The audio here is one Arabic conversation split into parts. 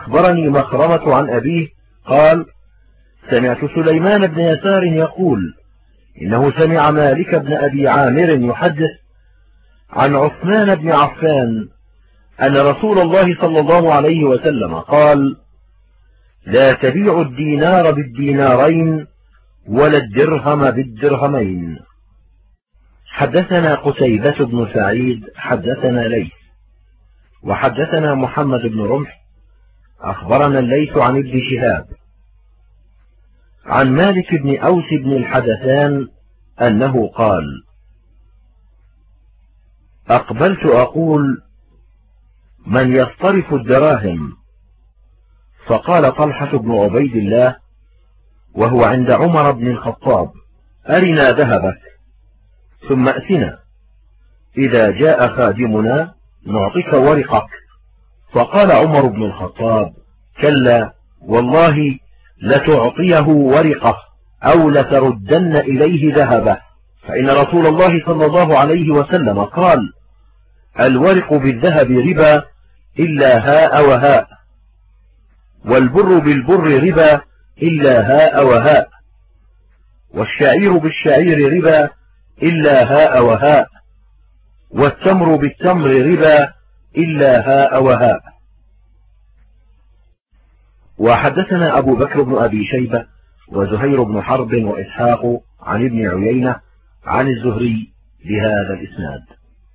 أخبرني مخرمة عن أبيه قال: سمعت سليمان بن يسار يقول: إنه سمع مالك بن أبي عامر يحدث عن عثمان بن عفان أن رسول الله صلى الله عليه وسلم قال: لا تبيعوا الدينار بالدينارين ولا الدرهم بالدرهمين. حدثنا قتيبة بن سعيد حدثنا ليث وحدثنا محمد بن رمح أخبرنا الليث عن ابن شهاب عن مالك بن أوس بن الحدثان أنه قال: أقبلت أقول: من يصطرف الدراهم؟ فقال طلحة بن عبيد الله وهو عند عمر بن الخطاب: أرنا ذهبك ثم أتنا، إذا جاء خادمنا نعطيك ورقك. فقال عمر بن الخطاب: كلا والله لتعطيه ورقه أو لتردن إليه ذهبه، فإن رسول الله صلى الله عليه وسلم قال: الورق بالذهب ربا إلا هاء وهاء، والبر بالبر ربا إلا هاء وهاء، والشعير بالشعير ربا إلا هاء وهاء، والتمر بالتمر ربا إلا هاء وهاء. وحدثنا أبو بكر بن أبي شيبة وزهير بن حرب وإسحاق عن ابن عيينة عن الزهري بهذا الإسناد.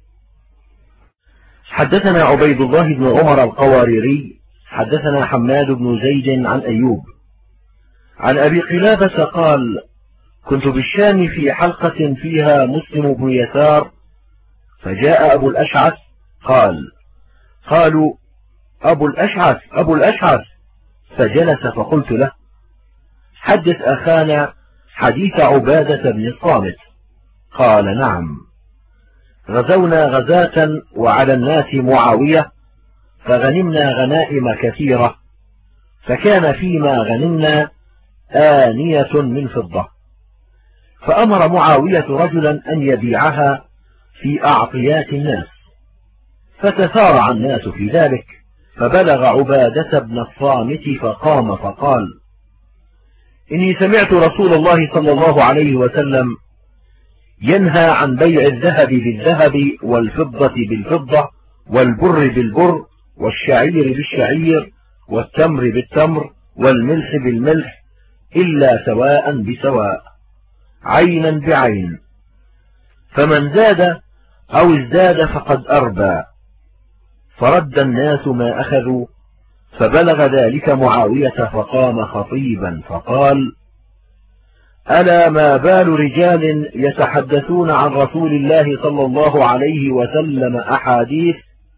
حدثنا عبيد الله بن عمر القواريري حدثنا حماد بن زيد عن أيوب عن أبي قلابة قال: كنت بالشام في حلقة فيها مسلم بن يسار، فجاء أبو الأشعث قالوا: أبو الأشعث، فجلس فقلت له: حدث أخانا حديث عبادة بن الصامت. قال: نعم، غزونا غزاة وعلى الناس معاوية، فغنمنا غنائم كثيرة، فكان فيما غنمنا آنية من فضة، فأمر معاوية رجلا أن يبيعها في أعطيات الناس، فتثارع الناس في ذلك، فبلغ عبادة بن الصامت فقام فقال: إني سمعت رسول الله صلى الله عليه وسلم ينهى عن بيع الذهب بالذهب والفضة بالفضة والبر بالبر والشعير بالشعير والتمر بالتمر والملح بالملح إلا سواء بسواء، عينا بعين، فمن زاد أو ازداد فقد أربى. فرد الناس ما أخذوا، فبلغ ذلك معاوية فقام خطيبا فقال: ألا ما بال رجال يتحدثون عن رسول الله صلى الله عليه وسلم أحاديث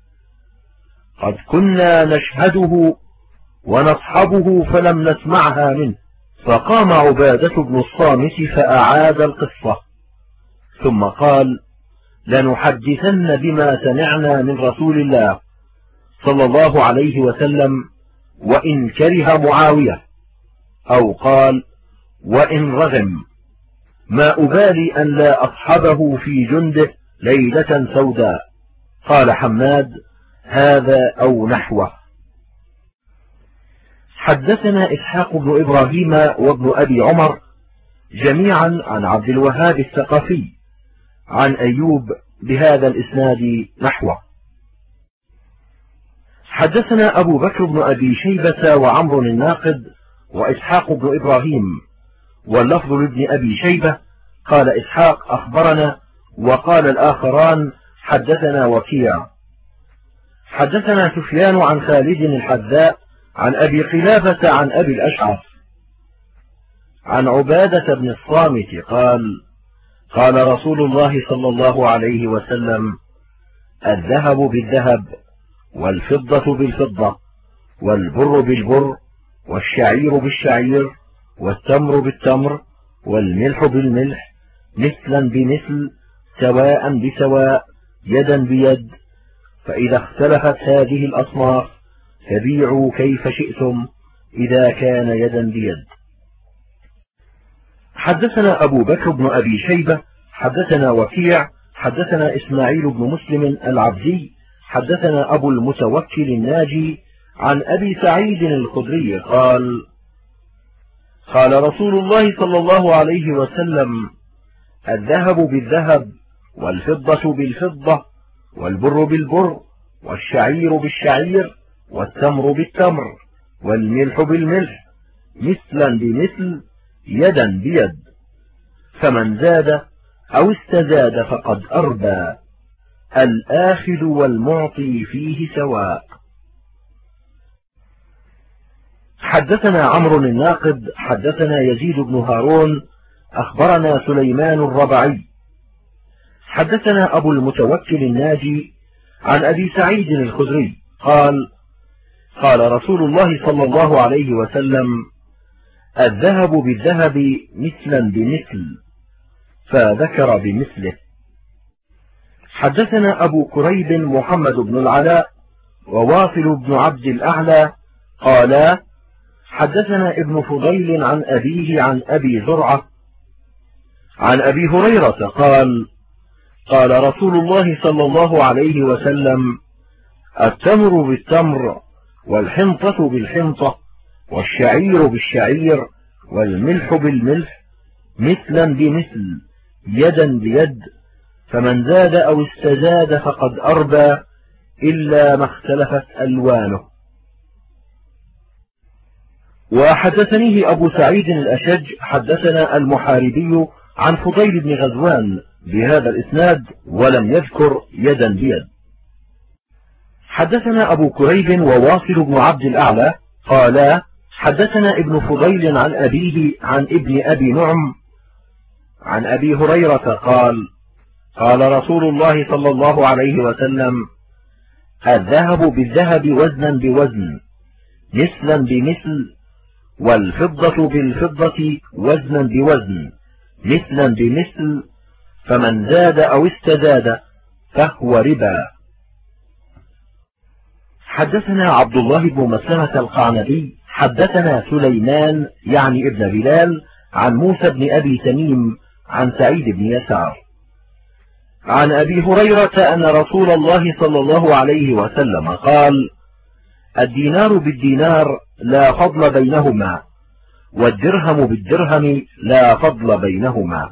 قد كنا نشهده ونصحبه فلم نسمعها منه. فقام عبادة بن الصامت فأعاد القصة، ثم قال: لنحدثن بما سمعنا من رسول الله صلى الله عليه وسلم وإن كره معاوية، أو قال: وإن رغم، ما أبالي أن لا أصحبه في جنده ليلة سوداء. قال حماد: هذا أو نحوه. حدثنا إسحاق بن إبراهيم وابن أبي عمر جميعا عن عبد الوهاب الثقفي عن أيوب بهذا الإسناد نحوه. حدثنا أبو بكر بن أبي شيبة وعمر الناقد وإسحاق بن إبراهيم، واللفظ لابن أبي شيبة قال إسحاق أخبرنا، وقال الآخران حدثنا وكيع. حدثنا سفيان عن خالد الحذاء عن أبي قلابة عن أبي الأشعث عن عبادة بن الصامت قال: قال رسول الله صلى الله عليه وسلم: الذهب بالذهب والفضة بالفضة والبر بالبر والشعير بالشعير والتمر بالتمر والملح بالملح مثلا بمثل سواء بسواء يدا بيد، فإذا اختلفت هذه الأصناف فبيعوا كيف شئتم إذا كان يدا بيد. حدثنا أبو بكر بن أبي شيبة حدثنا وكيع حدثنا إسماعيل بن مسلم العبدي حدثنا أبو المتوكل الناجي عن أبي سعيد الخدري قال: قال رسول الله صلى الله عليه وسلم: الذهب بالذهب، والفضة بالفضة، والبر بالبر، والشعير بالشعير، والتمر بالتمر، والملح بالملح، مثلا بمثل، يدا بيد، فمن زاد أو استزاد فقد أربى، الآخذ والمعطي فيه سواء. حدثنا عمرو الناقد حدثنا يزيد بن هارون أخبرنا سليمان الربعي حدثنا أبو المتوكل الناجي عن أبي سعيد الخدري قال: قال رسول الله صلى الله عليه وسلم: الذهب بالذهب مثلا بمثل، فذكر بمثله. حدثنا أبو كريب محمد بن العلاء وواصل بن عبد الأعلى قالا: حدثنا ابن فضيل عن أبيه عن أبي زرعة عن أبي هريرة قال: قال رسول الله صلى الله عليه وسلم: التمر بالتمر، والحنطة بالحنطة، والشعير بالشعير، والملح بالملح، مثلا بمثل، يدا بيد، فمن زاد أو استزاد فقد أربى، إلا ما اختلفت ألوانه. وحدثنيه أبو سعيد الأشج حدثنا المحاربي عن فضيل بن غزوان بهذا الإسناد ولم يذكر يدا بيد. حدثنا أبو كريب وواصل بن عبد الأعلى قالا: حدثنا ابن فضيل عن أبيه عن ابن أبي نعم عن أبي هريرة قال: قال رسول الله صلى الله عليه وسلم: الذهب بالذهب وزنا بوزن، مثلا بمثل، والفضة بالفضة وزنا بوزن، مثلا بمثل، فمن زاد أو استزاد فهو ربا. حدثنا عبد الله بن مسلمة القعنبي حدثنا سليمان يعني ابن بلال عن موسى بن أبي تميم عن سعيد بن يسار عن أبي هريرة أن رسول الله صلى الله عليه وسلم قال: الدينار بالدينار لا فضل بينهما، والدرهم بالدرهم لا فضل بينهما.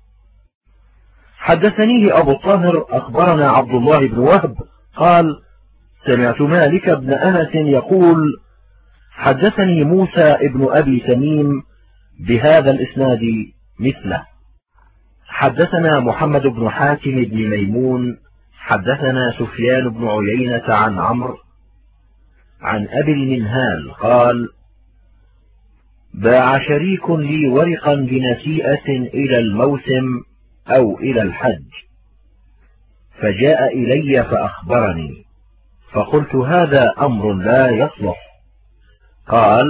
حدثنيه أبو الطاهر أخبرنا عبد الله بن وهب قال: سمعت مالك بن أنس يقول: حدثني موسى ابن أبي تميم بهذا الإسناد مثله. حدثنا محمد بن حاتم بن ميمون حدثنا سفيان بن عيينة عن عمرو عن أبي المنهال قال: باع شريك لي ورقا بنسيئة إلى الموسم أو إلى الحج، فجاء إلي فأخبرني، فقلت: هذا أمر لا يصلح. قال: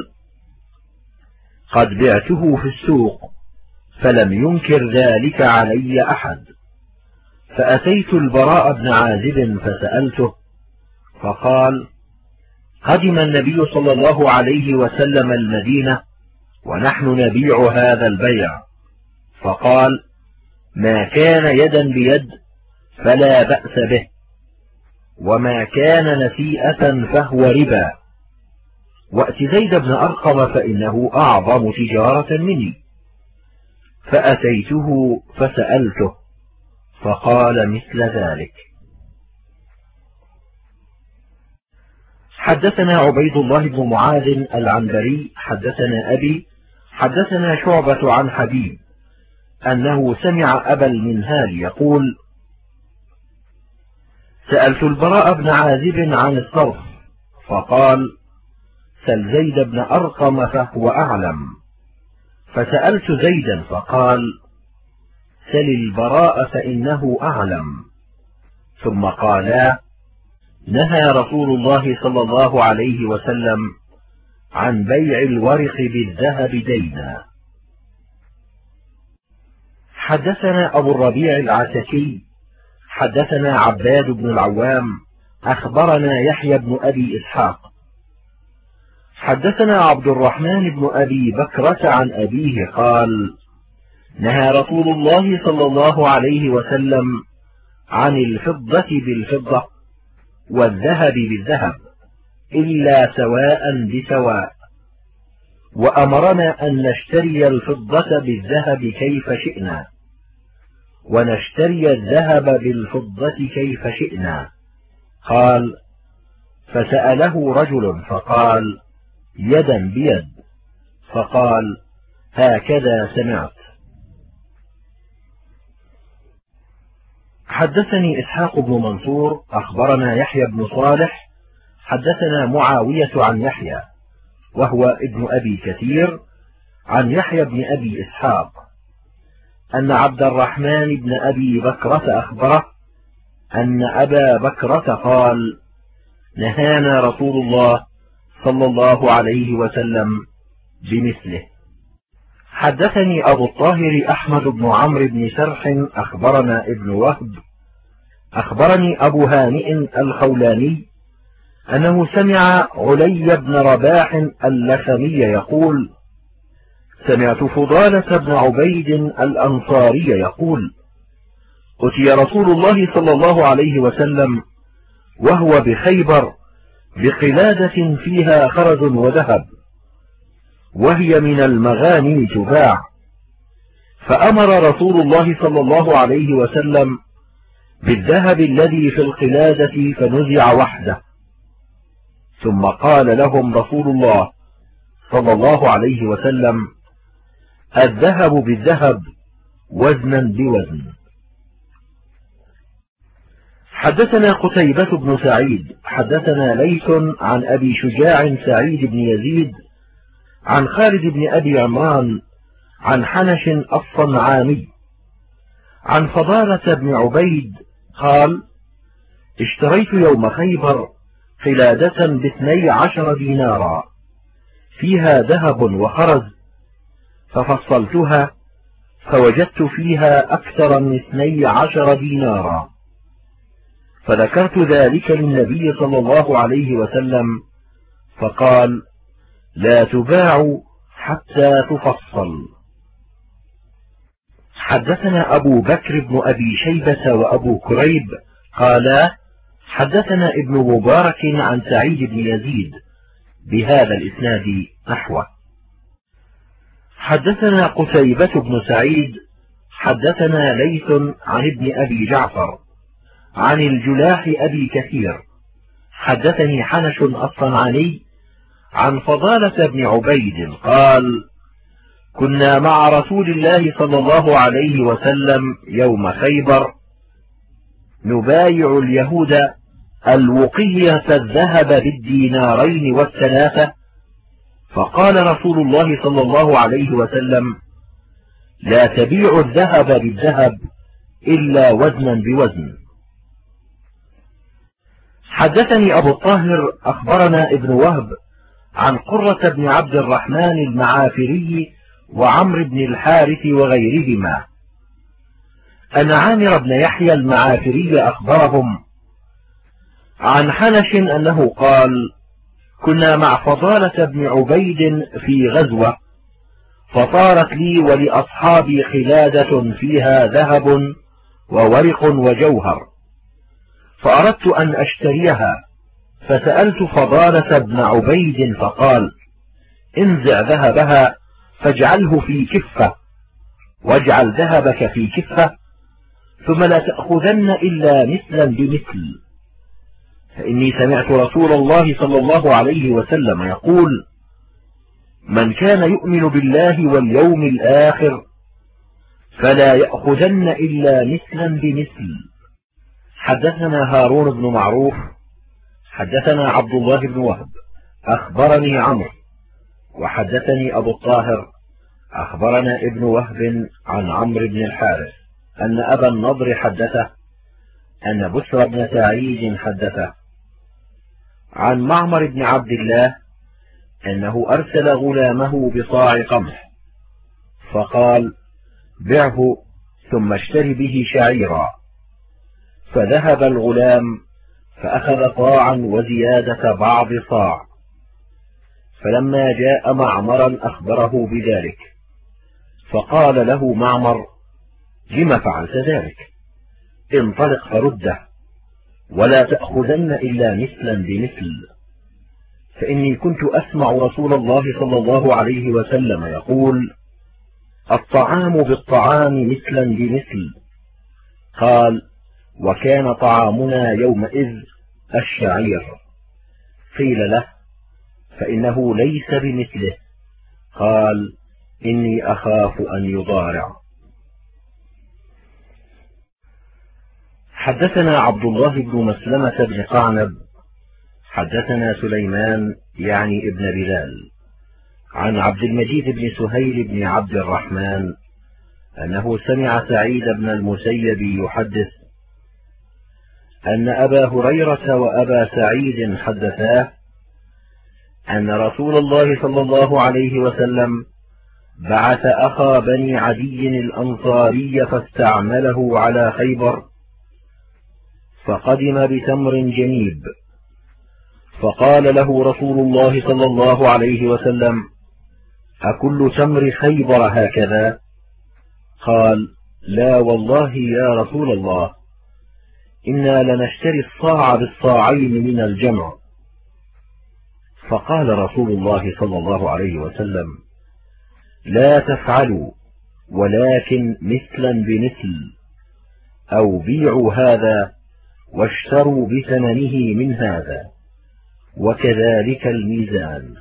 قد بعته في السوق، فلم ينكر ذلك علي أحد، فأتيت البراء بن عازب فسألته، فقال: قدم النبي صلى الله عليه وسلم المدينة ونحن نبيع هذا البيع، فقال: ما كان يدا بيد فلا بأس به، وما كان نسيئة فهو ربا، وأت زيد بن أرقم فإنه أعظم تجارة مني. فأتيته فسألته، فقال مثل ذلك. حدثنا عبيد الله بن معاذ العنبري حدثنا أبي حدثنا شعبة عن حبيب أنه سمع أبا المنهال يقول: سألت البراء بن عازب عن الصرف، فقال: سل زيد بن أرقم فهو أعلم. فسألت زيدا فقال: سل البراء فإنه أعلم. ثم قالا: نهى رسول الله صلى الله عليه وسلم عن بيع الورق بالذهب دينا. حدثنا أبو الربيع العتكي حدثنا عباد بن العوام أخبرنا يحيى بن أبي إسحاق حدثنا عبد الرحمن بن أبي بكرة عن أبيه قال: نهى رسول الله صلى الله عليه وسلم عن الفضة بالفضة والذهب بالذهب، إلا سواء بسواء، وأمرنا أن نشتري الفضة بالذهب كيف شئنا، ونشتري الذهب بالفضة كيف شئنا. قال: فسأله رجل فقال: يدا بيد، فقال: هكذا سمعت. حدثني إسحاق بن منصور أخبرنا يحيى بن صالح حدثنا معاوية عن يحيى وهو ابن أبي كثير عن يحيى بن أبي إسحاق أن عبد الرحمن بن أبي بكرة أخبره أن أبا بكرة قال: نهانا رسول الله صلى الله عليه وسلم بمثله. حدثني أبو الطاهر أحمد بن عمرو بن سرح أخبرنا ابن وهب أخبرني أبو هانئ الخولاني أنه سمع علي بن رباح اللخمي يقول: سمعت فضالة بن عبيد الأنصاري يقول: أتي رسول الله صلى الله عليه وسلم وهو بخيبر بقلادة فيها خرز وذهب، وهي من المغانم تباع، فأمر رسول الله صلى الله عليه وسلم بالذهب الذي في القلادة فنزع وحده، ثم قال لهم رسول الله صلى الله عليه وسلم: الذهب بالذهب وزنا بوزن. حدثنا قتيبة بن سعيد حدثنا ليث عن أبي شجاع سعيد بن يزيد عن خالد بن أبي عمران عن حنش الصنعاني عن فضالة بن عبيد قال: اشتريت يوم خيبر قلادة ب12 دينارا فيها ذهب وخرز، ففصلتها فوجدت فيها أكثر من 12 دينارا، فذكرت ذلك للنبي صلى الله عليه وسلم فقال: لا تباع حتى تفصل. حدثنا أبو بكر بن أبي شيبة وأبو كريب قالا: حدثنا ابن مبارك عن سعيد بن يزيد بهذا الإسناد نحوه. حدثنا قتيبة بن سعيد حدثنا ليث عن ابن أبي جعفر عن الجلاح أبي كثير حدثني حنش الصنعاني عن فضالة بن عبيد قال: كنا مع رسول الله صلى الله عليه وسلم يوم خيبر نبايع اليهود الوقية الذهب بالدينارين والثلاثة، فقال رسول الله صلى الله عليه وسلم: لا تبيع الذهب بالذهب إلا وزنا بوزن. حدثني أبو الطاهر أخبرنا ابن وهب عن قرة بن عبد الرحمن المعافري وعمرو بن الحارث وغيرهما أن عامر بن يحيى المعافري أخبرهم عن حنش أنه قال: كنا مع فضالة بن عبيد في غزوة، فطارت لي ولأصحابي قلادة فيها ذهب وورق وجوهر، فأردت أن أشتريها، فسألت فضالة بن عبيد فقال: انزع ذهبها فاجعله في كفة، واجعل ذهبك في كفة، ثم لا تأخذن إلا مثلا بمثل، فإني سمعت رسول الله صلى الله عليه وسلم يقول: من كان يؤمن بالله واليوم الآخر فلا يأخذن إلا مثلا بمثل. حدثنا هارون بن معروف حدثنا عبد الله بن وهب أخبرني عمرو وحدثني أبو الطاهر أخبرنا ابن وهب عن عمرو بن الحارث أن أبا النضر حدثه أن بسر بن سعيد حدثه عن معمر بن عبد الله أنه أرسل غلامه بصاع قمح، فقال: بعه ثم اشتري به شعيرا، فذهب الغلام فأخذ طاعا وزيادة بعض صاع، فلما جاء معمرا أخبره بذلك، فقال له معمر: لم فعلت ذلك؟ انطلق فرده، ولا تأخذن إلا مثلا بمثل. فإني كنت أسمع رسول الله صلى الله عليه وسلم يقول: الطعام بالطعام مثلا بمثل. قال: وكان طعامنا يومئذ الشعير. قيل له: فإنه ليس بمثله. قال: إني أخاف أن يضارع. حدثنا عبد الله بن مسلمة بن قعنب حدثنا سليمان يعني ابن بلال عن عبد المجيد بن سهيل بن عبد الرحمن أنه سمع سعيد بن المسيب يحدث أن أبا هريرة وأبا سعيد حدثاه أن رسول الله صلى الله عليه وسلم بعث أخا بني عدي الأنصاري فاستعمله على خيبر، فقدم بتمر جنيب، فقال له رسول الله صلى الله عليه وسلم: أكل تمر خيبر هكذا؟ قال: لا والله يا رسول الله، إنا لنشتري الصاع بالصاعين من الجمع. فقال رسول الله صلى الله عليه وسلم: لا تفعلوا، ولكن مثلا بمثل، أو بيعوا هذا واشتروا بثمنه من هذا، وكذلك الميزان.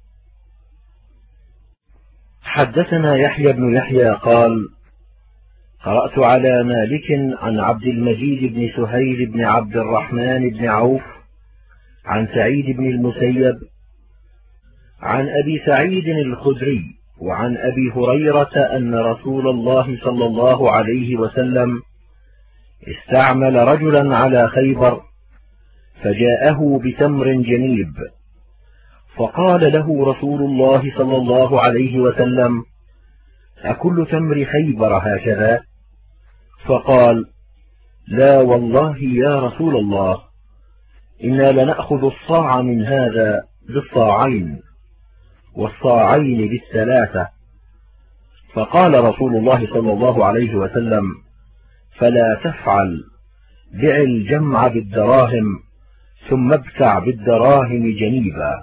حدثنا يحيى بن يحيى قال: قرأت على مالك عن عبد المجيد بن سهيل بن عبد الرحمن بن عوف عن سعيد بن المسيب عن أبي سعيد الخدري وعن أبي هريرة أن رسول الله صلى الله عليه وسلم استعمل رجلا على خيبر، فجاءه بتمر جنيب، فقال له رسول الله صلى الله عليه وسلم: أكل تمر خيبر هكذا؟ فقال: لا والله يا رسول الله، إنا لنأخذ الصاع من هذا بالصاعين، والصاعين بالثلاثة. فقال رسول الله صلى الله عليه وسلم: فلا تفعل، بع الجمع بالدراهم، ثم ابتع بالدراهم جنيبا.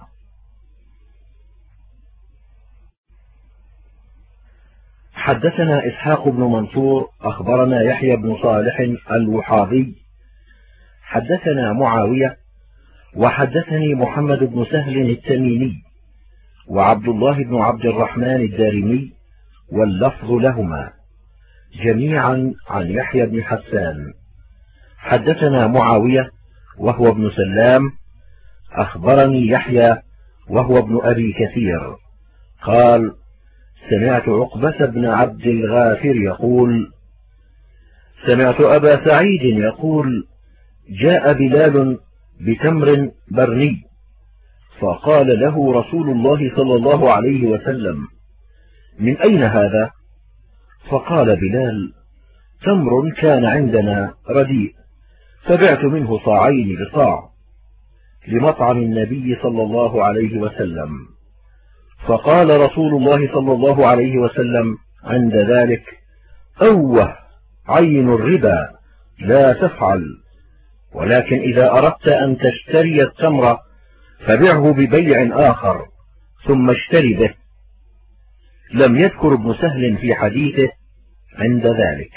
حدثنا إسحاق بن منصور أخبرنا يحيى بن صالح الوحاضي حدثنا معاوية وحدثني محمد بن سهل التميمي وعبد الله بن عبد الرحمن الدارمي، واللفظ لهما جميعا عن يحيى بن حسان. حدثنا معاوية وهو ابن سلام أخبرني يحيى وهو ابن أبي كثير قال: سمعت عقبة بن عبد الغافر يقول: سمعت أبا سعيد يقول: جاء بلال بتمر برني، فقال له رسول الله صلى الله عليه وسلم: من أين هذا؟ فقال بلال: تمر كان عندنا رديء، فبعت منه صاعين بصاع لمطعم النبي صلى الله عليه وسلم. فقال رسول الله صلى الله عليه وسلم عند ذلك: أوه، عين الربا، لا تفعل، ولكن إذا أردت أن تشتري التمر فبعه ببيع آخر ثم اشتري به. لم يذكر ابن سهل في حديثه عند ذلك.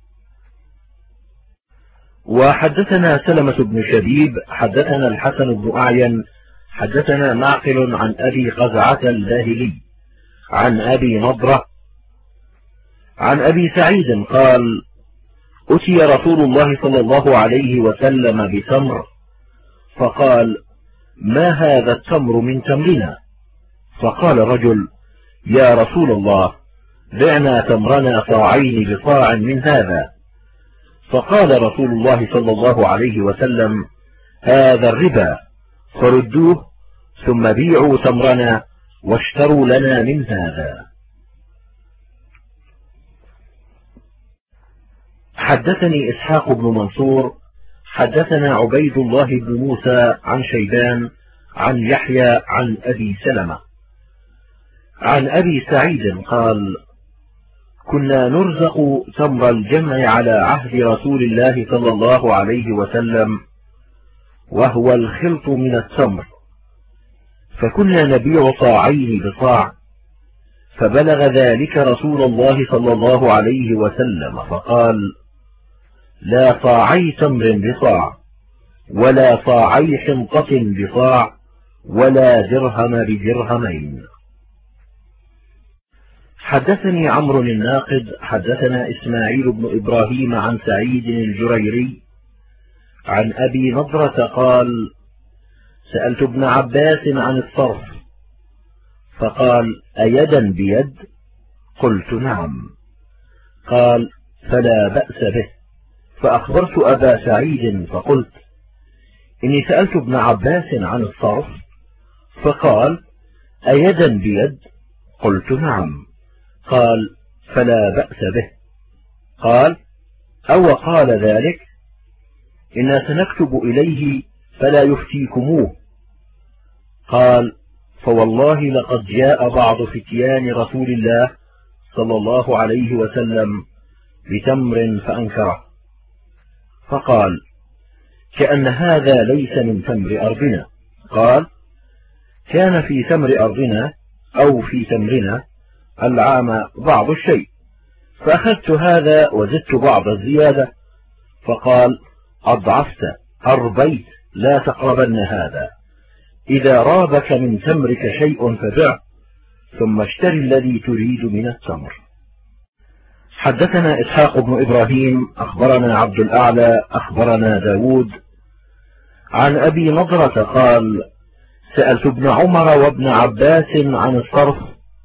وحدثنا سلمة بن شبيب حدثنا الحسن بن أعين حدثنا معقل عن أبي قزعة الباهلي عن أبي نضرة عن أبي سعيد قال: أتي رسول الله صلى الله عليه وسلم بتمر، فقال: ما هذا التمر من تمرنا؟ فقال رجل: يا رسول الله، بعنا تمرنا صاعين بصاع من هذا. فقال رسول الله صلى الله عليه وسلم: هذا الربا، فردوه ثم بيعوا تمرنا واشتروا لنا من هذا. حدثني إسحاق بن منصور حدثنا عبيد الله بن موسى عن شيبان عن يحيى عن أبي سلمة عن أبي سعيد قال: كنا نرزق تمر الجمع على عهد رسول الله صلى الله عليه وسلم، وهو الخلط من التمر، فكنا نبيع صاعين بصاع، فبلغ ذلك رسول الله صلى الله عليه وسلم فقال: لا صاعي تمر بصاع، ولا صاعي حنطة بصاع، ولا درهم بدرهمين. حدثني عمرو الناقد حدثنا إسماعيل بن إبراهيم عن سعيد الجريري عن أبي نضرة قال: سألت ابن عباس عن الصرف فقال: أيدا بيد؟ قلت: نعم. قال: فلا بأس به. فأخبرت أبا سعيد فقلت: إني سألت ابن عباس عن الصرف فقال: أيدا بيد؟ قلت: نعم. قال: فلا بأس به. قال: أو قال ذلك؟ إنا سنكتب إليه فلا يفتيكموه. قال: فوالله لقد جاء بعض فتيان رسول الله صلى الله عليه وسلم بتمر فأنكره، فقال: كأن هذا ليس من تمر أرضنا. قال: كان في تمر أرضنا أو في تمرنا العام بعض الشيء، فأخذت هذا وزدت بعض الزيادة. فقال: أضعفت أربيت، لا تقربن هذا. إذا رابك من تمرك شيء فبع، ثم اشتري الذي تريد من التمر. حدثنا إسحاق بن إبراهيم أخبرنا عبد الأعلى أخبرنا داود عن أبي نضرة قال: سألت ابن عمر وابن عباس عن الصرف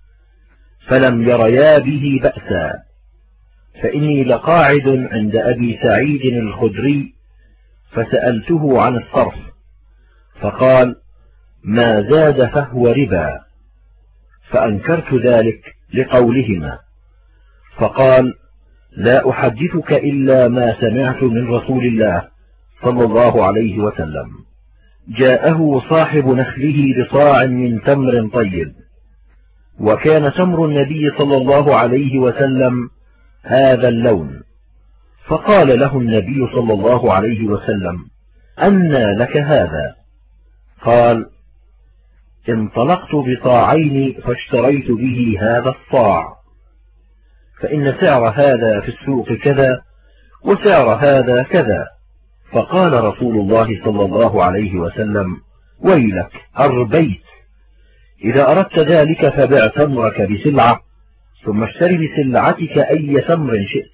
فلم يريا به بأسا، فإني لقاعد عند أبي سعيد الخدري فسألته عن الصرف فقال: ما زاد فهو ربا، فأنكرت ذلك لقولهما، فقال: لا أحدثك إلا ما سمعت من رسول الله صلى الله عليه وسلم. جاءه صاحب نخله بصاع من تمر طيب، وكان تمر النبي صلى الله عليه وسلم هذا اللون، فقال له النبي صلى الله عليه وسلم: أنى لك هذا؟ قال: انطلقت بصاعين فاشتريت به هذا الصاع، فإن سعر هذا في السوق كذا وسعر هذا كذا. فقال رسول الله صلى الله عليه وسلم: ويلك أربيت، إذا أردت ذلك فبع تمرك بسلعة ثم اشتري بسلعتك أي تمر شئت.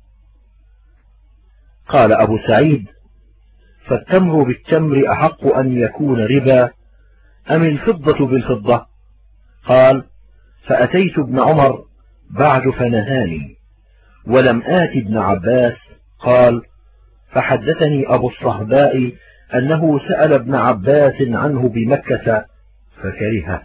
قال أبو سعيد: فالتمر بالتمر أحق أن يكون ربا أم الفضة بالفضة؟ قال: فأتيت ابن عمر بعد فنهاني، ولم آت ابن عباس. قال: فحدثني أبو الصهباء أنه سأل ابن عباس عنه بمكة فكرهه.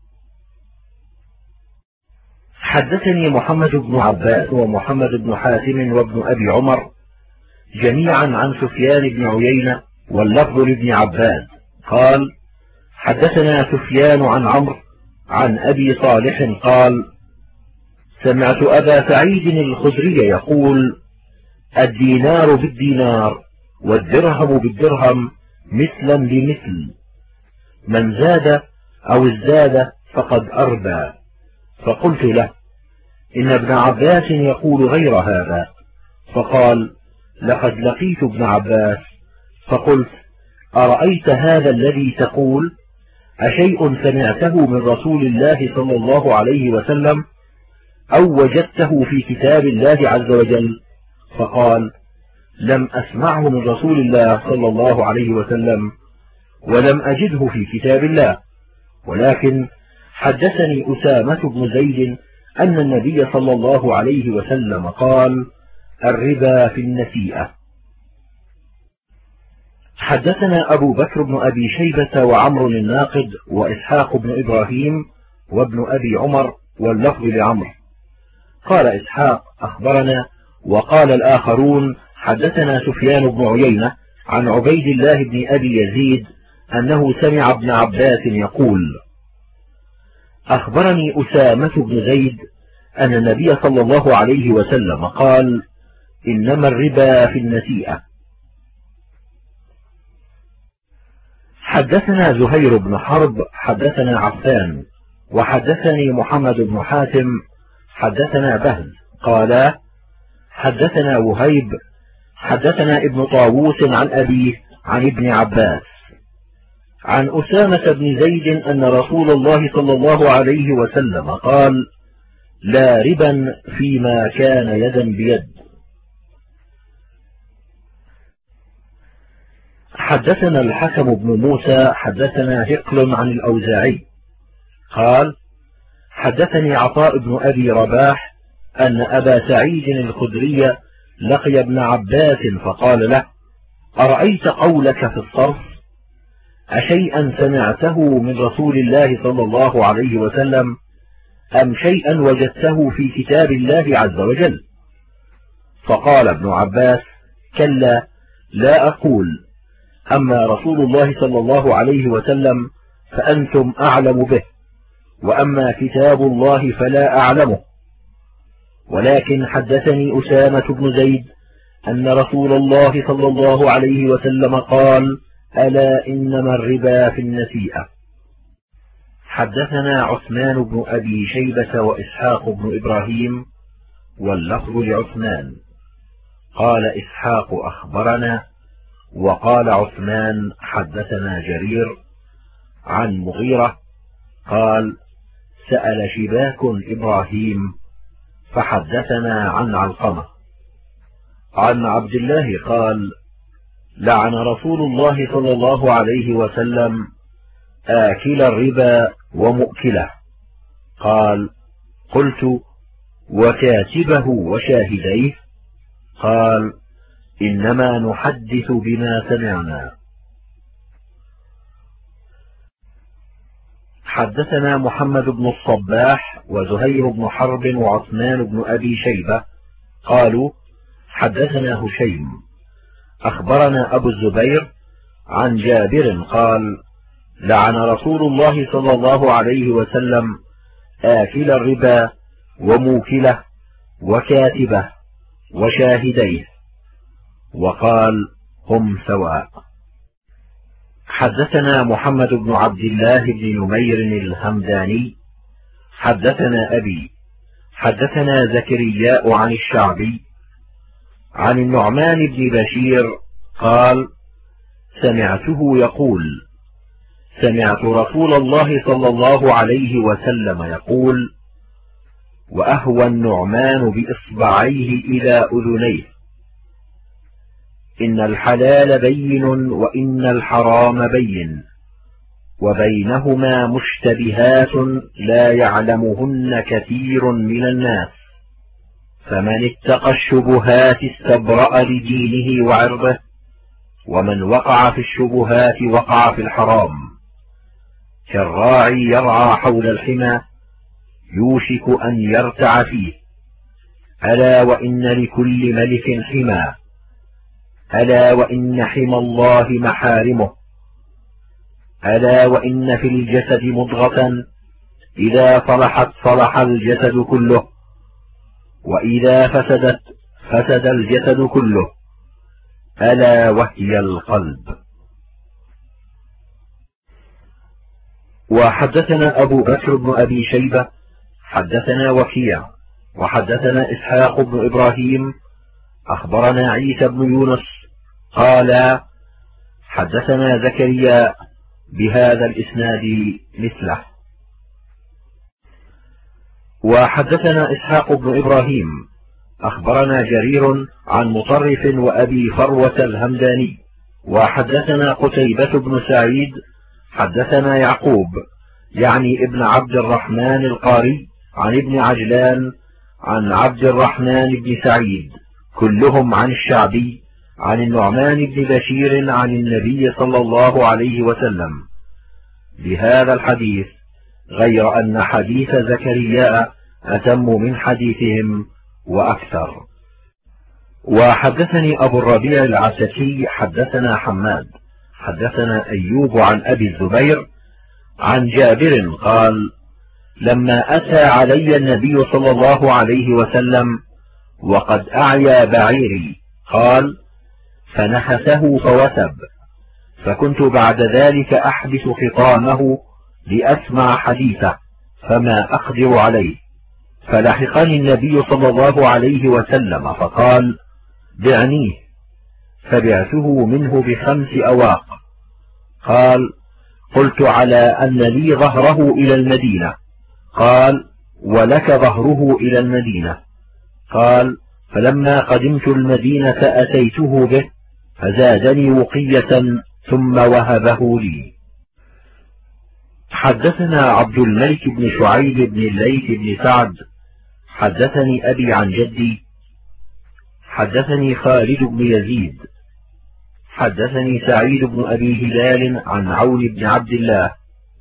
حدثني محمد بن عباس ومحمد بن حاتم وابن أبي عمر جميعا عن سفيان بن عيينة واللفظ لابن عباس قال: حدثنا سفيان عن عمرو عن أبي صالح قال: سمعت أبا سعيد الخدري يقول: الدينار بالدينار والدرهم بالدرهم مثلا بمثل، من زاد أو ازداد فقد أربى. فقلت له: إن ابن عباس يقول غير هذا. فقال: لقد لقيت ابن عباس فقلت: أرأيت هذا الذي تقول أشيء سمعته من رسول الله صلى الله عليه وسلم أو وجدته في كتاب الله عز وجل؟ فقال: لم أسمعه من رسول الله صلى الله عليه وسلم ولم أجده في كتاب الله، ولكن حدثني أسامة بن زيد أن النبي صلى الله عليه وسلم قال: الربا في النسيئة. حدثنا أبو بكر بن أبي شيبة وعمر الناقد وإسحاق بن إبراهيم وابن أبي عمر واللفظ لعمر. قال إسحاق: أخبرنا، وقال الآخرون: حدثنا سفيان بن عيينة عن عبيد الله بن أبي يزيد أنه سمع ابن عباس يقول: أخبرني أسامة بن زيد أن النبي صلى الله عليه وسلم قال: إنما الربا في النسيئة. حدثنا زهير بن حرب حدثنا عفان وحدثني محمد بن حاتم حدثنا بهز قال حدثنا وهيب حدثنا ابن طاووس عن أبيه عن ابن عباس عن أسامة بن زيد أن رسول الله صلى الله عليه وسلم قال لا ربا فيما كان يدا بيد. حدثنا الحكم بن موسى حدثنا هقل عن الأوزاعي قال حدثني عطاء بن أبي رباح أن أبا سعيد الخدري لقي ابن عباس فقال له أرأيت قولك في الصرف أشيئا سمعته من رسول الله صلى الله عليه وسلم أم شيئا وجدته في كتاب الله عز وجل؟ فقال ابن عباس كلا لا أقول، أما رسول الله صلى الله عليه وسلم فأنتم أعلم به، وأما كتاب الله فلا أعلمه، ولكن حدثني أسامة بن زيد أن رسول الله صلى الله عليه وسلم قال ألا إنما الربا في النسيئة. حدثنا عثمان بن أبي شيبة وإسحاق بن إبراهيم واللفظ لعثمان قال إسحاق أخبرنا وقال عثمان حدثنا جرير عن مغيرة قال سأل شباك إبراهيم فحدثنا عن علقمة عن عبد الله قال لعن رسول الله صلى الله عليه وسلم آكل الربا ومؤكله. قال قلت وكاتبه وشاهديه؟ قال إنما نحدث بما سمعنا. حدثنا محمد بن الصباح وزهير بن حرب وعثمان بن أبي شيبة قالوا حدثنا هشيم أخبرنا أبو الزبير عن جابر قال لعن رسول الله صلى الله عليه وسلم آكل الربا وموكله وكاتبه وشاهديه، وقال هم سواء. حدثنا محمد بن عبد الله بن نمير الهمداني حدثنا أبي حدثنا زكرياء عن الشعبي عن النعمان بن بشير قال سمعته يقول سمعت رسول الله صلى الله عليه وسلم يقول وأهوى النعمان بإصبعيه إلى أذنيه إن الحلال بين وإن الحرام بين وبينهما مشتبهات لا يعلمهن كثير من الناس، فمن اتقى الشبهات استبرأ لدينه وعرضه، ومن وقع في الشبهات وقع في الحرام. كالراعي يرعى حول الحمى يوشك أن يرتع فيه. ألا وإن لكل ملك حمى، ألا وإن حمى الله محارمه، ألا وإن في الجسد مضغة إذا صلحت صلح الجسد كله، وإذا فسدت فسد الجسد كله، ألا وهي القلب. وحدثنا أبو بكر بن أبي شيبة حدثنا وكيع وحدثنا إسحاق بن إبراهيم أخبرنا عيسى بن يونس قال حدثنا زكريا بهذا الإسناد مثله. وحدثنا إسحاق بن إبراهيم أخبرنا جرير عن مطرف وأبي فروة الهمداني وحدثنا قتيبة بن سعيد حدثنا يعقوب يعني ابن عبد الرحمن القاري عن ابن عجلان عن عبد الرحمن بن سعيد كلهم عن الشعبي عن النعمان بن بشير عن النبي صلى الله عليه وسلم بهذا الحديث، غير أن حديث زكريا أتم من حديثهم وأكثر. وحدثني أبو الربيع العسكي حدثنا حماد حدثنا أيوب عن أبي الزبير عن جابر قال لما أتى علي النبي صلى الله عليه وسلم وقد أعيا بعيري قال فنحسه فوثب، فكنت بعد ذلك أحبس خطامه لأسمع حديثه فما أقدر عليه، فلحقني النبي صلى الله عليه وسلم فقال: بعنيه، فبعته منه ب5 أواق. قال: قلت: على أن لي ظهره إلى المدينة. قال: ولك ظهره إلى المدينة. قال: فلما قدمت المدينة أتيته به فزادني وقية ثم وهبه لي. حدثنا عبد الملك بن شعيب بن الليث بن سعد حدثني أبي عن جدي حدثني خالد بن يزيد حدثني سعيد بن أبي هلال عن عون بن عبد الله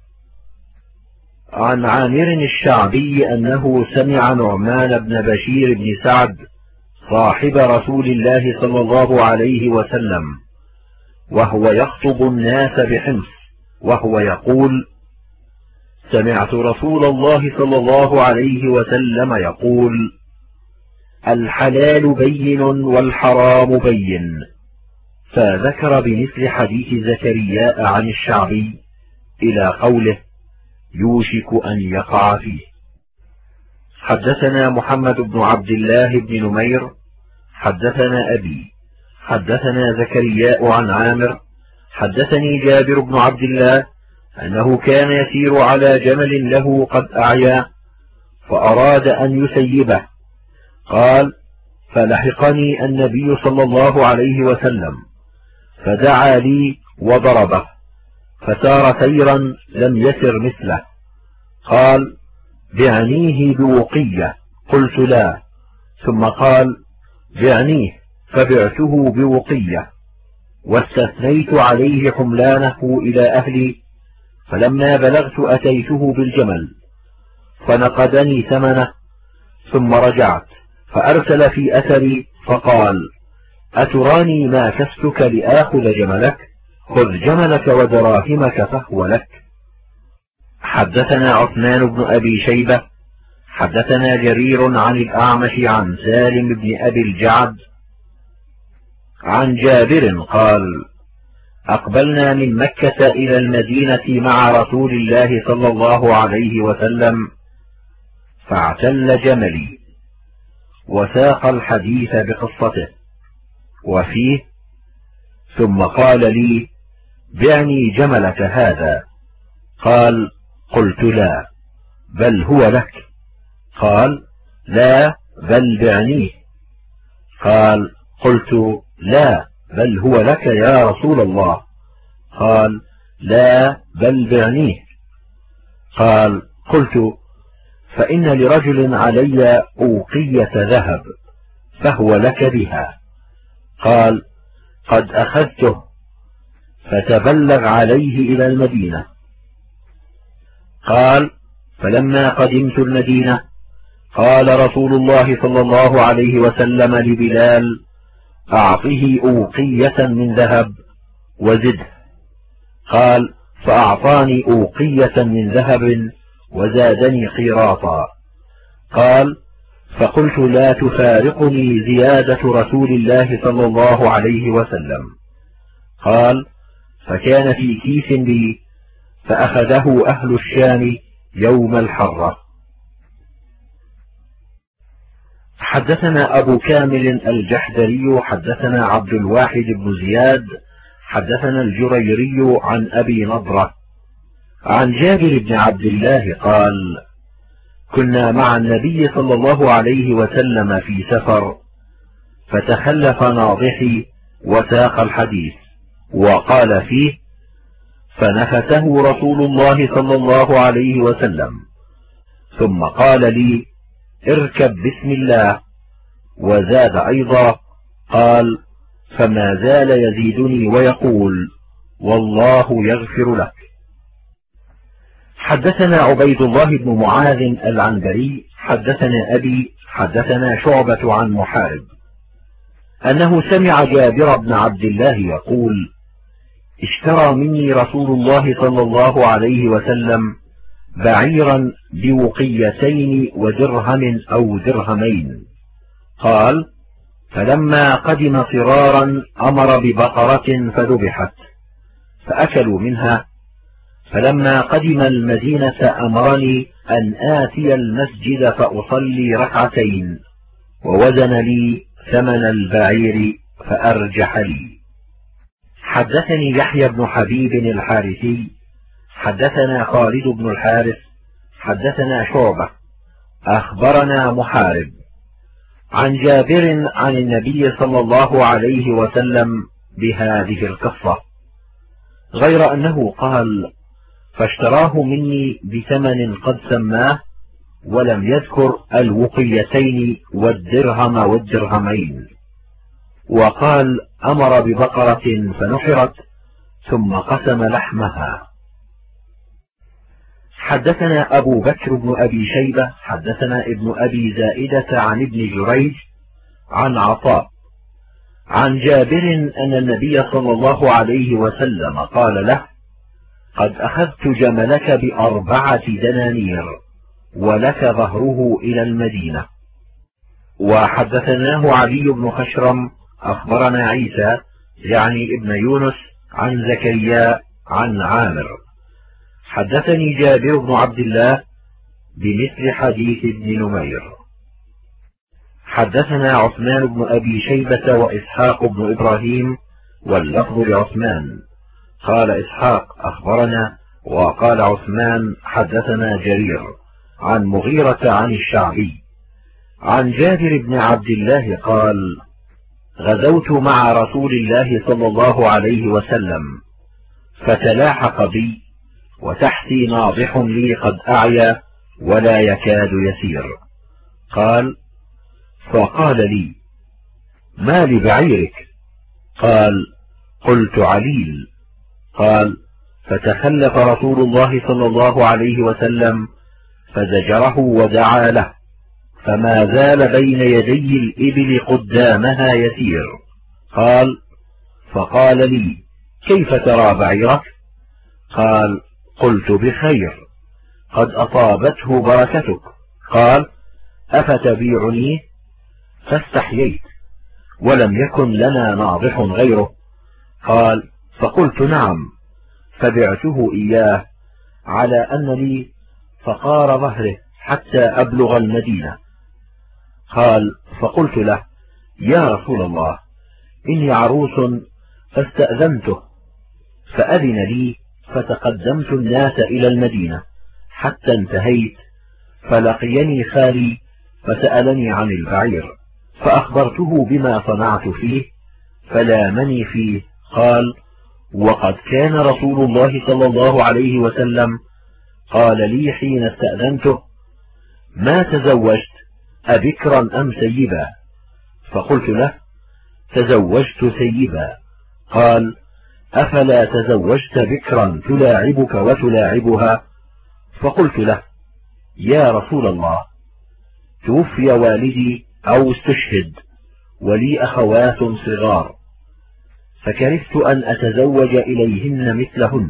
عن عامر الشعبي أنه سمع نعمان بن بشير بن سعد صاحب رسول الله صلى الله عليه وسلم وهو يخطب الناس بحمص وهو يقول: سمعت رسول الله صلى الله عليه وسلم يقول: الحلال بين والحرام بين، فذكر بمثل حديث زكرياء عن الشعبي إلى قوله: يوشك أن يقع فيه. حدثنا محمد بن عبد الله بن نمير حدثنا أبي حدثنا زكرياء عن عامر حدثني جابر بن عبد الله أنه كان يسير على جمل له قد أعيا فأراد أن يسيبه. قال: فلحقني النبي صلى الله عليه وسلم فدعا لي وضربه فسار سيرا لم يسر مثله. قال: بعنيه بوقية. قلت: لا. ثم قال: بعنيه، فبعته بوقية، واستثنيت عليه حملانه إلى أهلي، فلما بلغت أتيته بالجمل فنقدني ثمنه، ثم رجعت فأرسل في أثري فقال: أتراني ما كستك لآخذ جملك؟ خذ جملك ودراهمك فهو لك. حدثنا عثمان بن أبي شيبة حدثنا جرير عن الأعمش عن سالم بن أبي الجعد عن جابر قال: أقبلنا من مكة إلى المدينة مع رسول الله صلى الله عليه وسلم فاعتل جملي، وساق الحديث بقصته، وفيه: ثم قال لي: بعني جملك هذا. قال: قلت: لا، بل هو لك. قال: لا، بل بعنيه. قال: قلت: لا، بل هو لك يا رسول الله. قال: لا، بل بعنيه. قال: قلت: فإن لرجل علي أوقية ذهب فهو لك بها. قال: قد أخذته، فتبلغ عليه إلى المدينة. قال: فلما قدمت المدينة قال رسول الله صلى الله عليه وسلم لبلال: أعطه أوقية من ذهب وزده. قال: فأعطاني أوقية من ذهب وزادني قيراطا. قال: فقلت: لا تفارقني زيادة رسول الله صلى الله عليه وسلم. قال: فكان في كيس لي فأخذه أهل الشام يوم الحرة. حدثنا أبو كامل الجحدري حدثنا عبد الواحد بن زياد حدثنا الجريري عن أبي نضرة عن جابر بن عبد الله قال: كنا مع النبي صلى الله عليه وسلم في سفر، فتخلف ناضحي وساق الحديث، وقال فيه: فنفته رسول الله صلى الله عليه وسلم، ثم قال لي: اركب بسم الله، وزاد أيضا قال: فما زال يزيدني ويقول: والله يغفر لك. حدثنا عبيد الله بن معاذ العنبري حدثنا أبي حدثنا شعبة عن محارب أنه سمع جابر بن عبد الله يقول: اشترى مني رسول الله صلى الله عليه وسلم بعيرا بوقيتين ودرهم أو درهمين. قال: فلما قدم صرارا أمر ببقرة فذبحت، فأكلوا منها. فلما قدم المدينة أمرني أن آتي المسجد فأصلي ركعتين، ووزن لي ثمن البعير فأرجح لي. حدثني يحيى بن حبيب الحارثي حدثنا خالد بن الحارث حدثنا شعبة أخبرنا محارب عن جابر عن النبي صلى الله عليه وسلم بهذه القصة، غير أنه قال: فاشتراه مني بثمن قد سماه، ولم يذكر الوقيتين والدرهم والدرهمين، وقال: أمر ببقرة فنحرت ثم قسم لحمها. حدثنا أبو بكر بن أبي شيبة حدثنا ابن أبي زائدة عن ابن جريج عن عطاء عن جابر أن النبي صلى الله عليه وسلم قال له: قد أخذت جملك ب4 دنانير ولك ظهره إلى المدينة. وحدثناه علي بن خشرم أخبرنا عيسى يعني ابن يونس عن زكريا عن عامر. حدثني جابر بن عبد الله بمثل حديث ابن نمير. حدثنا عثمان بن أبي شيبة وإسحاق بن إبراهيم واللفظ لعثمان. قال إسحاق: أخبرنا، وقال عثمان: حدثنا جرير عن مغيرة عن الشعبي عن جابر بن عبد الله قال: غزوت مع رسول الله صلى الله عليه وسلم، فتلاحق بي وتحتي ناضح لي قد أعيا ولا يكاد يسير. قال: فقال لي: ما لبعيرك؟ قال: قلت: عليل. قال: فتخلف رسول الله صلى الله عليه وسلم فزجره ودعا له، فما زال بين يدي الإبل قدامها يسير. قال: فقال لي: كيف ترى بعيرك؟ قال: قلت: بخير، قد أصابته بركتك. قال: أفتبيعني؟ فاستحييت، ولم يكن لنا ناضح غيره. قال: فقلت: نعم، فبعته إياه على أن لي فقار ظهره حتى أبلغ المدينة. قال: فقلت له: يا رسول الله، إني عروس فاستأذنته، فأذن لي، فتقدمت الناس إلى المدينة حتى انتهيت، فلقيني خالي فسألني عن البعير، فأخبرته بما صنعت فيه فلامني فيه. قال: وقد كان رسول الله صلى الله عليه وسلم قال لي حين استأذنته: ما تزوجت أبكرا أم سيبا؟ فقلت له: تزوجت سيبا. قال: أفلا تزوجت بكرا تلاعبك وتلاعبها؟ فقلت له: يا رسول الله، توفي والدي أو استشهد ولي أخوات صغار، فكرهت أن أتزوج إليهن مثلهن،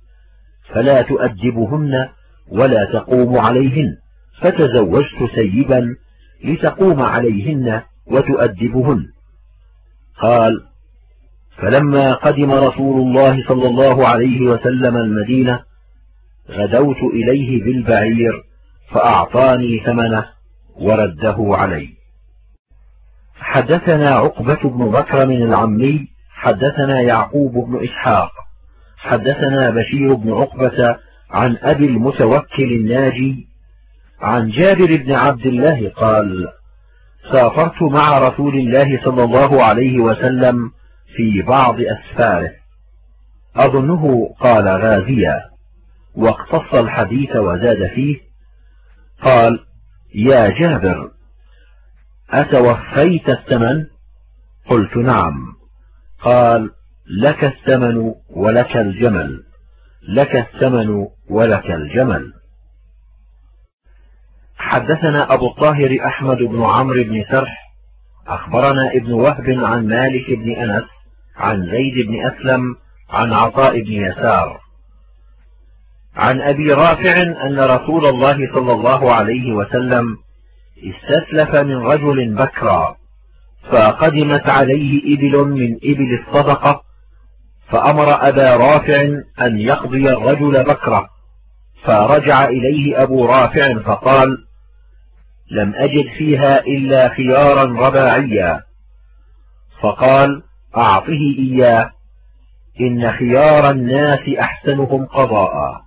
فلا تؤدبهن ولا تقوم عليهن، فتزوجت سيبا لتقوم عليهن وتؤدبهن. قال: فلما قدم رسول الله صلى الله عليه وسلم المدينة غدوت إليه بالبعير فأعطاني ثمنه ورده علي. حدثنا عقبة بن بكر من العمي حدثنا يعقوب بن إسحاق حدثنا بشير بن عقبة عن أبي المتوكل الناجي عن جابر بن عبد الله قال: سافرت مع رسول الله صلى الله عليه وسلم في بعض أسفاره، أظنه قال غازيا، واقتص الحديث وزاد فيه. قال: يا جابر، أتوفيت الثمن؟ قلت: نعم. قال: لك الثمن ولك الجمل، لك الثمن ولك الجمل. حدثنا أبو الطاهر أحمد بن عمرو بن سرح أخبرنا ابن وهب عن مالك بن أنس عن زيد بن أسلم عن عطاء بن يسار عن أبي رافع أن رسول الله صلى الله عليه وسلم استسلف من رجل بكرا، فقدمت عليه إبل من إبل الصدقة، فأمر أبا رافع أن يقضي الرجل بكرة، فرجع إليه أبو رافع فقال: لم أجد فيها إلا خيارا رباعيا. فقال: أعطه إياه، إن خيار الناس أحسنهم قضاء.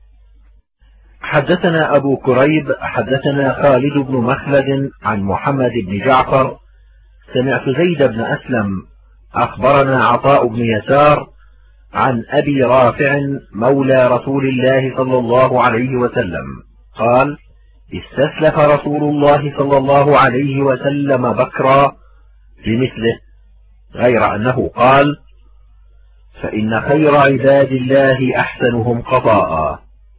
حدثنا أبو كريب حدثنا خالد بن مخلد عن محمد بن جعفر سمعت زيد بن أسلم أخبرنا عطاء بن يسار عن أبي رافع مولى رسول الله صلى الله عليه وسلم قال: استسلف رسول الله صلى الله عليه وسلم بكرا بمثله، غير أنه قال: فإن خير عباد الله أحسنهم قضاء.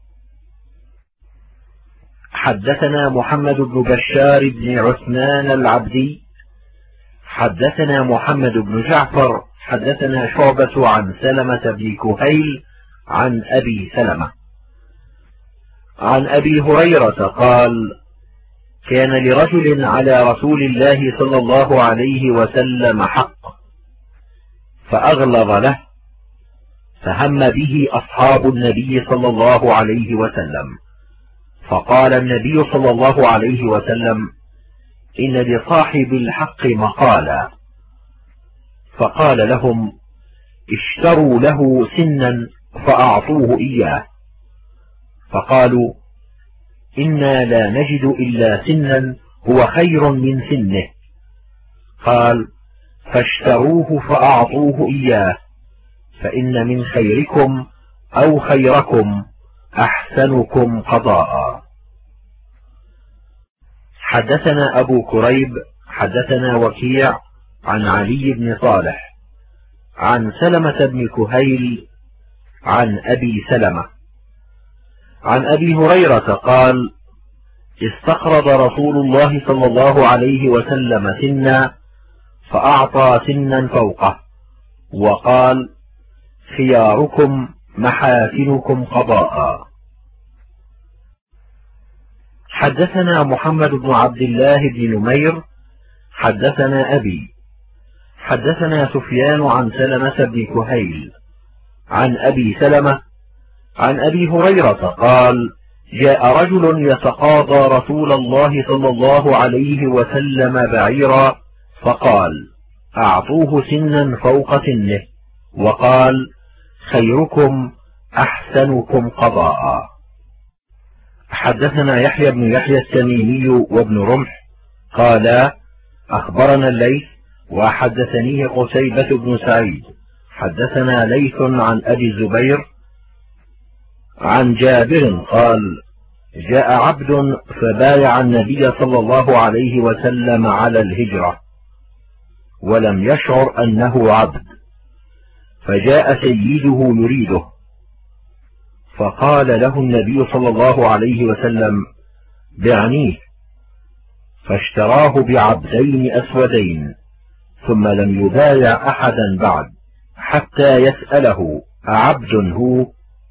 حدثنا محمد بن بشار بن عثمان العبدي حدثنا محمد بن جعفر حدثنا شعبة عن سلمة بن كهيل عن أبي سلمة عن أبي هريرة قال: كان لرجل على رسول الله صلى الله عليه وسلم حق فأغلظ له، فهم به أصحاب النبي صلى الله عليه وسلم، فقال النبي صلى الله عليه وسلم: إن لصاحب الحق مقالا. فقال لهم: اشتروا له سنا فأعطوه إياه. فقالوا: إنا لا نجد إلا سنا هو خير من سنه. قال: فاشتروه فأعطوه إياه، فإن من خيركم أو خيركم أحسنكم قضاء. حدثنا أبو كريب حدثنا وكيع عن علي بن صالح عن سلمة بن كهيل عن أبي سلمة عن أبي هريرة قال: استقرض رسول الله صلى الله عليه وسلم سنا فأعطى سنا فوقه، وقال: خياركم محاسنكم قضاء. حدثنا محمد بن عبد الله بن نمير حدثنا أبي حدثنا سفيان عن سلمة بن كهيل عن أبي سلمة عن أبي هريرة قال: جاء رجل يتقاضى رسول الله صلى الله عليه وسلم بعيرا، فقال: أعطوه سنا فوق سنه، وقال: خيركم أحسنكم قضاء. حدثنا يحيى بن يحيى التميمي وابن رمح قالا: أخبرنا الليث وحدثنيه قتيبة بن سعيد حدثنا ليث عن أبي الزبير عن جابر قال: جاء عبد فبايع النبي صلى الله عليه وسلم على الهجرة ولم يشعر أنه عبد، فجاء سيده يريده، فقال له النبي صلى الله عليه وسلم: بعنيه، فاشتراه بعبدين أسودين، ثم لم يبايع أحدا بعد حتى يسأله: أعبد هو؟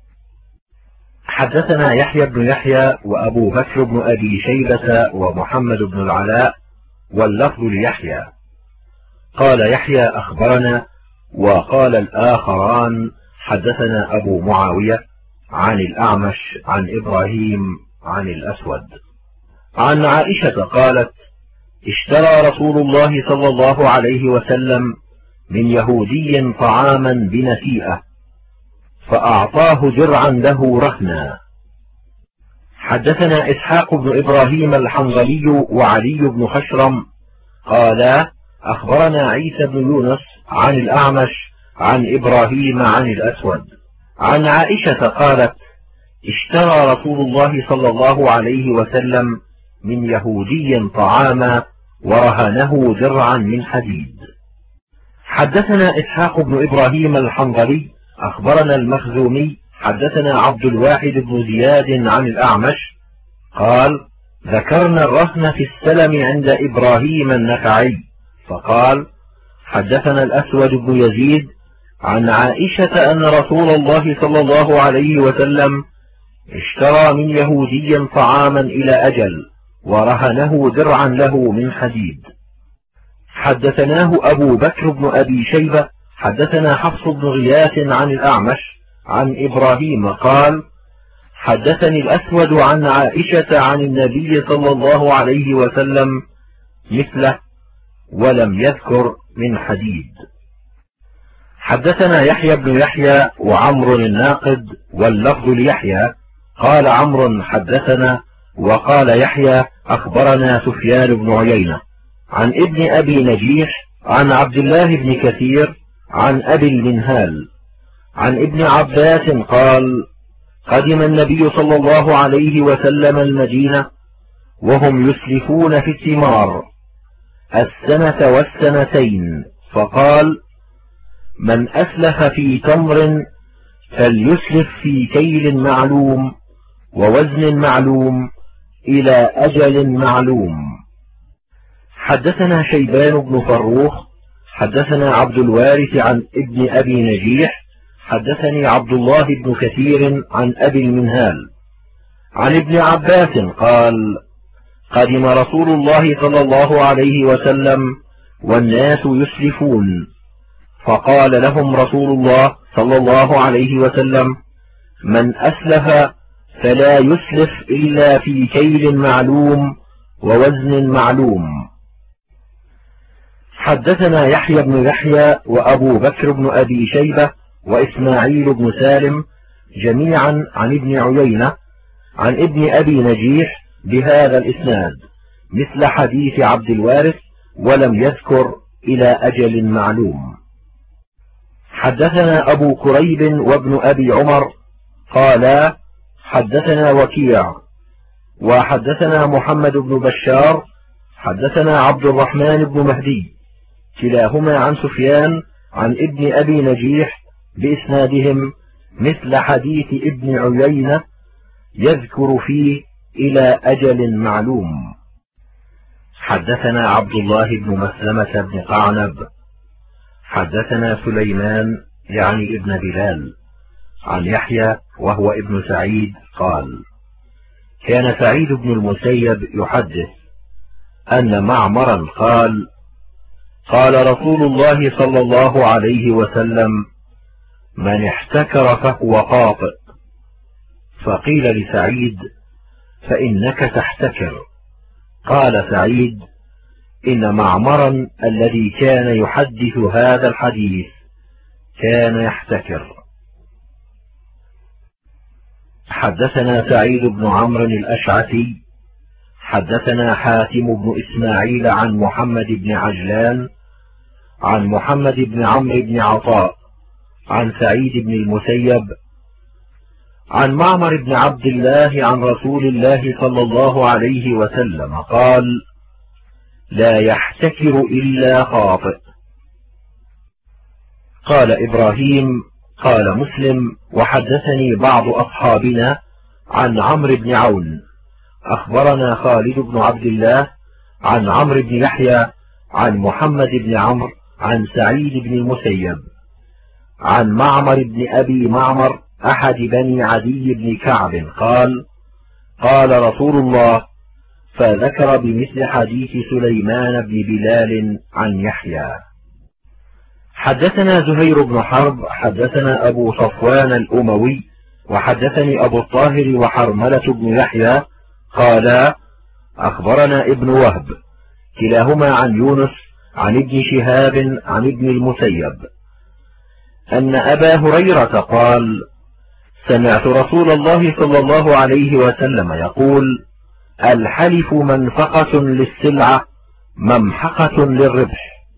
حدثنا يحيى بن يحيى وأبو بكر بن أبي شيبة ومحمد بن العلاء، واللفظ ليحيى. قال يحيى: أخبرنا، وقال الآخران: حدثنا أبو معاوية عن الأعمش عن إبراهيم عن الأسود. عن عائشة قالت: اشترى رسول الله صلى الله عليه وسلم من يهودي طعاما بنسيئة، فأعطاه درعا له رهنا. حدثنا إسحاق بن إبراهيم الحنظلي وعلي بن خشرم قالا: أخبرنا عيسى بن يونس عن الأعمش عن إبراهيم عن الأسود. عن عائشة قالت: اشترى رسول الله صلى الله عليه وسلم من يهودي طعاما ورهنه درعا من حديد. حدثنا إسحاق بن إبراهيم الحنظلي أخبرنا المخزومي حدثنا عبد الواحد بن زياد عن الأعمش قال: ذكرنا الرهن في السلم عند إبراهيم النخعي، فقال: حدثنا الأسود بن يزيد عن عائشة أن رسول الله صلى الله عليه وسلم اشترى من يهودي طعاما إلى أجل ورهنه درعا له من حديد. حدثناه أبو بكر بن أبي شيبة حدثنا حفص بن غياث عن الأعمش عن إبراهيم قال حدثني الأسود عن عائشة عن النبي صلى الله عليه وسلم مثله ولم يذكر من حديد. حدثنا يحيى بن يحيى وعمر الناقد واللفظ ليحيى قال عمرو حدثنا وقال يحيى أخبرنا سفيان بن عيينة عن ابن أبي نجيح عن عبد الله بن كثير عن أبي المنهال عن ابن عباس قال قدم النبي صلى الله عليه وسلم المدينة وهم يسلفون في الثمار السنة والسنتين فقال من أسلف في تمر فليسلف في كيل معلوم ووزن معلوم إلى أجل معلوم. حدثنا شيبان بن فروخ حدثنا عبد الوارث عن ابن أبي نجيح حدثني عبد الله بن كثير عن أبي المنهال عن ابن عباس قال قدم رسول الله صلى الله عليه وسلم والناس يسلفون فقال لهم رسول الله صلى الله عليه وسلم من أسلف فلا يسلف إلا في كيل معلوم ووزن معلوم. حدثنا يحيى بن يحيى وأبو بكر بن أبي شيبة وإسماعيل بن سالم جميعا عن ابن عيينة عن ابن أبي نجيح بهذا الإسناد مثل حديث عبد الوارث ولم يذكر إلى أجل معلوم. حدثنا أبو كريب وابن أبي عمر قالا حدثنا وكيع وحدثنا محمد بن بشار حدثنا عبد الرحمن بن مهدي كلاهما عن سفيان عن ابن أبي نجيح بإسنادهم مثل حديث ابن عيينة يذكر فيه إلى أجل معلوم. حدثنا عبد الله بن مسلمة بن قعنب حدثنا سليمان يعني ابن بلال عن يحيى وهو ابن سعيد قال كان سعيد بن المسيب يحدث أن معمرا قال قال رسول الله صلى الله عليه وسلم من احتكر فهو قاطئ. فقيل لسعيد فإنك تحتكر. قال سعيد إن معمرا الذي كان يحدث هذا الحديث كان يحتكر. حدثنا سعيد بن عمرو الأشعثي حدثنا حاتم بن إسماعيل عن محمد بن عجلان عن محمد بن عمرو بن عطاء عن سعيد بن المسيب عن معمر بن عبد الله عن رسول الله صلى الله عليه وسلم قال لا يحتكر إلا خاطئ. قال إبراهيم قال مسلم وحدثني بعض أصحابنا عن عمرو بن عون أخبرنا خالد بن عبد الله عن عمرو بن يحيى عن محمد بن عمرو عن سعيد بن المسيب عن معمر بن أبي معمر أحد بني عدي بن كعب قال قال رسول الله فذكر بمثل حديث سليمان بن بلال عن يحيى. حدثنا زهير بن حرب حدثنا أبو صفوان الأموي وحدثني أبو الطاهر وحرملة بن يحيى قالا أخبرنا ابن وهب كلاهما عن يونس عن ابن شهاب عن ابن المسيب أن أبا هريرة قال سمعت رسول الله صلى الله عليه وسلم يقول الحلف منفقة للسلعة ممحقة للربح.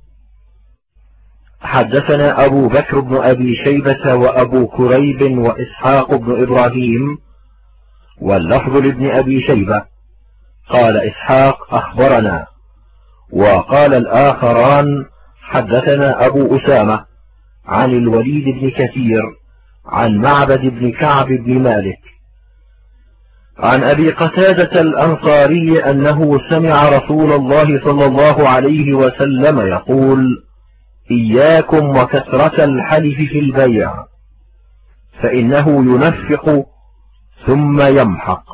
حدثنا أبو بكر بن أبي شيبة وأبو كريب وإسحاق بن إبراهيم واللفظ لابن أبي شيبة قال إسحاق أخبرنا وقال الآخران حدثنا أبو أسامة عن الوليد بن كثير عن معبد بن كعب بن مالك عن أبي قتادة الأنصاري أنه سمع رسول الله صلى الله عليه وسلم يقول إياكم وكثرة الحلف في البيع فإنه ينفق ثم يمحق.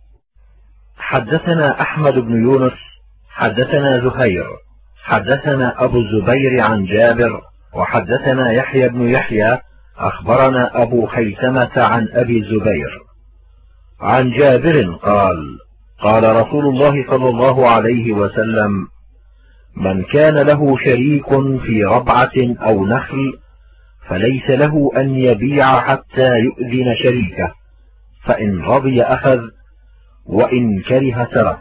حدثنا أحمد بن يونس حدثنا زهير حدثنا أبو الزبير عن جابر وحدثنا يحيى بن يحيى أخبرنا أبو خيثمة عن أبي الزبير عن جابر قال قال رسول الله صلى الله عليه وسلم: من كان له شريك في ربعة أو نخل فليس له أن يبيع حتى يؤذن شريكه، فإن رضي أخذ وإن كره ترك.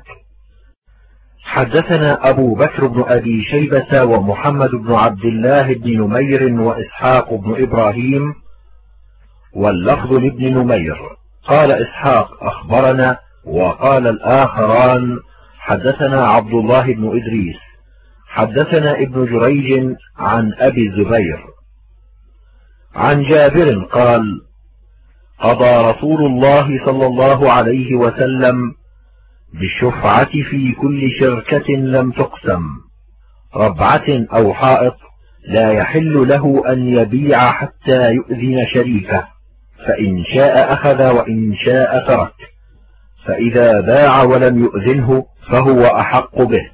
حدثنا أبو بكر بن أبي شيبة ومحمد بن عبد الله بن نمير وإسحاق بن إبراهيم، واللفظ لابن نمير. قال إسحاق: أخبرنا. وقال الآخران: حدثنا عبد الله بن إدريس حدثنا ابن جريج عن أبي الزبير عن جابر قال: قضى رسول الله صلى الله عليه وسلم بالشفعة في كل شركة لم تقسم، ربعة أو حائط، لا يحل له أن يبيع حتى يؤذن شريكه، فإن شاء أخذ وإن شاء ترك، فإذا باع ولم يؤذنه فهو أحق به.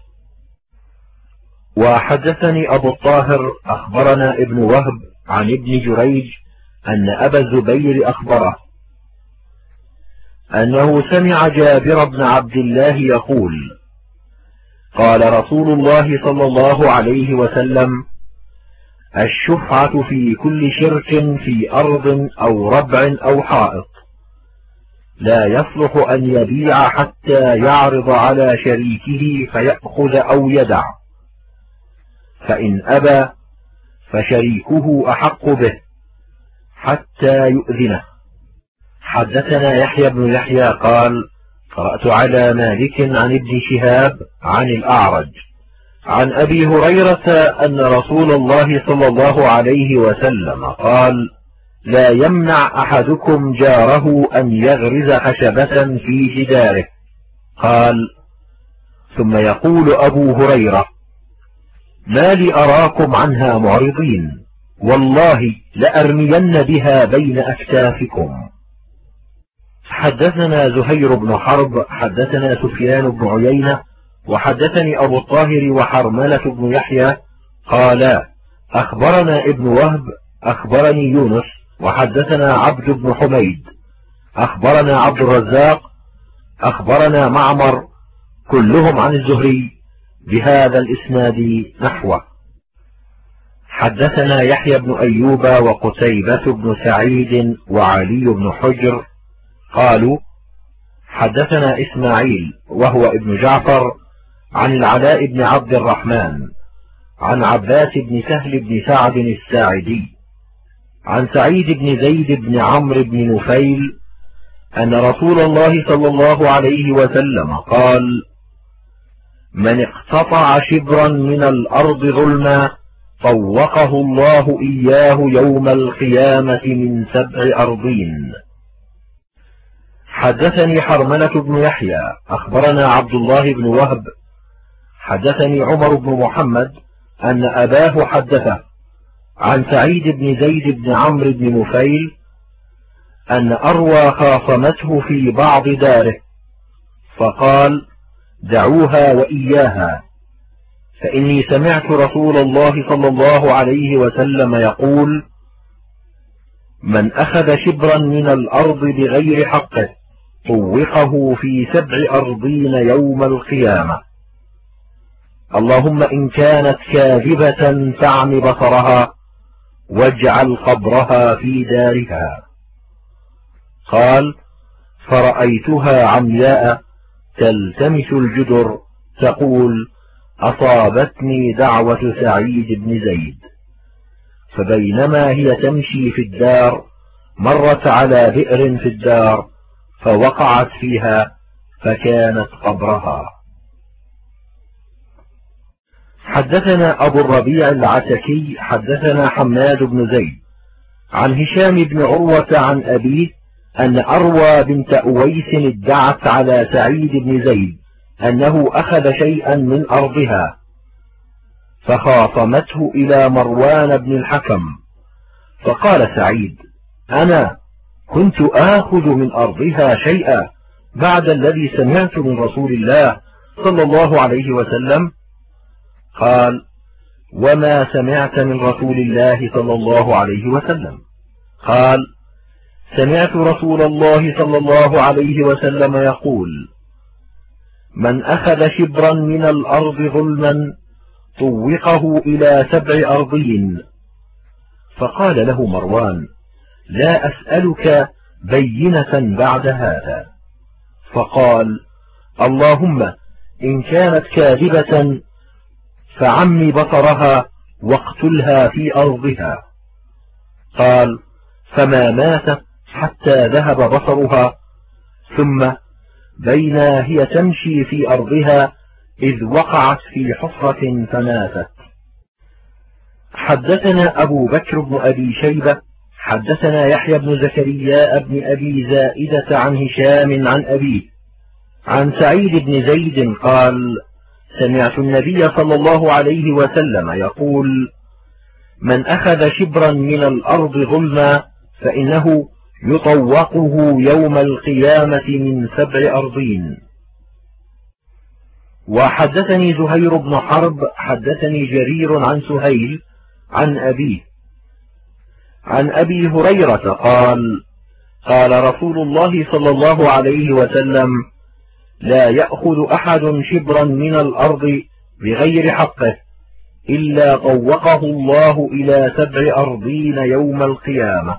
وحدثني أبو الطاهر أخبرنا ابن وهب عن ابن جريج أن أبا الزبير أخبره أنه سمع جابر بن عبد الله يقول: قال رسول الله صلى الله عليه وسلم: الشفعة في كل شرك في أرض أو ربع أو حائط، لا يصلح أن يبيع حتى يعرض على شريكه فيأخذ أو يدع، فإن أبى فشريكه أحق به حتى يؤذنه. حدثنا يحيى بن يحيى قال: قرأت على مالك عن ابن شهاب عن الأعرج عن أبي هريرة أن رسول الله صلى الله عليه وسلم قال: لا يمنع أحدكم جاره أن يغرز خشبة في جداره. قال: ثم يقول أبو هريرة: ما لي أراكم عنها معرضين، والله لأرمين بها بين أكتافكم. حدثنا زهير بن حرب حدثنا سفيان بن عيينة وحدثني أبو الطاهر وحرملة بن يحيى قالا: أخبرنا ابن وهب أخبرني يونس وحدثنا عبد بن حميد أخبرنا عبد الرزاق أخبرنا معمر، كلهم عن الزهري بهذا الإسناد نحوه. حدثنا يحيى بن أيوب وقتيبة بن سعيد وعلي بن حجر قالوا: حدثنا إسماعيل وهو ابن جعفر عن العلاء بن عبد الرحمن عن عباس بن سهل بن سعد الساعدي عن سعيد بن زيد بن عمرو بن نفيل أن رسول الله صلى الله عليه وسلم قال: من اقتطع شبرا من الأرض ظلما طوقه الله إياه يوم القيامة من 7 أرضين. حدثني حرملة بن يحيى أخبرنا عبد الله بن وهب حدثني عمر بن محمد أن أباه حدثه عن سعيد بن زيد بن عمرو بن نفيل أن أروى خاصمته في بعض داره، فقال: دعوها وإياها، فإني سمعت رسول الله صلى الله عليه وسلم يقول: من أخذ شبرا من الأرض بغير حقه طوقه في 7 أرضين يوم القيامة. اللهم إن كانت كاذبة فاعم بصرها واجعل قبرها في دارها. قال: فرأيتها عمياء تلتمس الجدر تقول: أصابتني دعوة سعيد بن زيد. فبينما هي تمشي في الدار مرت على بئر في الدار فوقعت فيها فكانت قبرها. حدثنا أبو الربيع العتكي حدثنا حماد بن زيد عن هشام بن عروة عن أبيه أن أروى بنت أويس ادعت على سعيد بن زيد أنه أخذ شيئا من أرضها، فخاصمته إلى مروان بن الحكم، فقال سعيد: أنا كنت آخذ من أرضها شيئا بعد الذي سمعت من رسول الله صلى الله عليه وسلم؟ قال: وما سمعت من رسول الله صلى الله عليه وسلم؟ قال: سمعت رسول الله صلى الله عليه وسلم يقول: من أخذ شبرا من الأرض ظلما طوقه إلى 7 أرضين. فقال له مروان: لا أسألك بينة بعد هذا. فقال: اللهم إن كانت كاذبة فعم بصرها واقتلها في أرضها. قال: فما ماتت حتى ذهب بصرها، ثم بينا هي تمشي في أرضها إذ وقعت في حفرة فماتت. حدثنا أبو بكر بن أبي شيبة حدثنا يحيى بن زكريا بن أبي زائدة عن هشام عن أبيه عن سعيد بن زيد قال: سمعت النبي صلى الله عليه وسلم يقول: من أخذ شبرا من الأرض ظلما فإنه يطوقه يوم القيامة من 7 أرضين. وحدثني زهير بن حرب حدثني جرير عن سهيل عن أبيه عن أبي هريرة قال: قال رسول الله صلى الله عليه وسلم: لا يأخذ أحد شبرا من الأرض بغير حقه إلا طوقه الله إلى 7 أرضين يوم القيامة.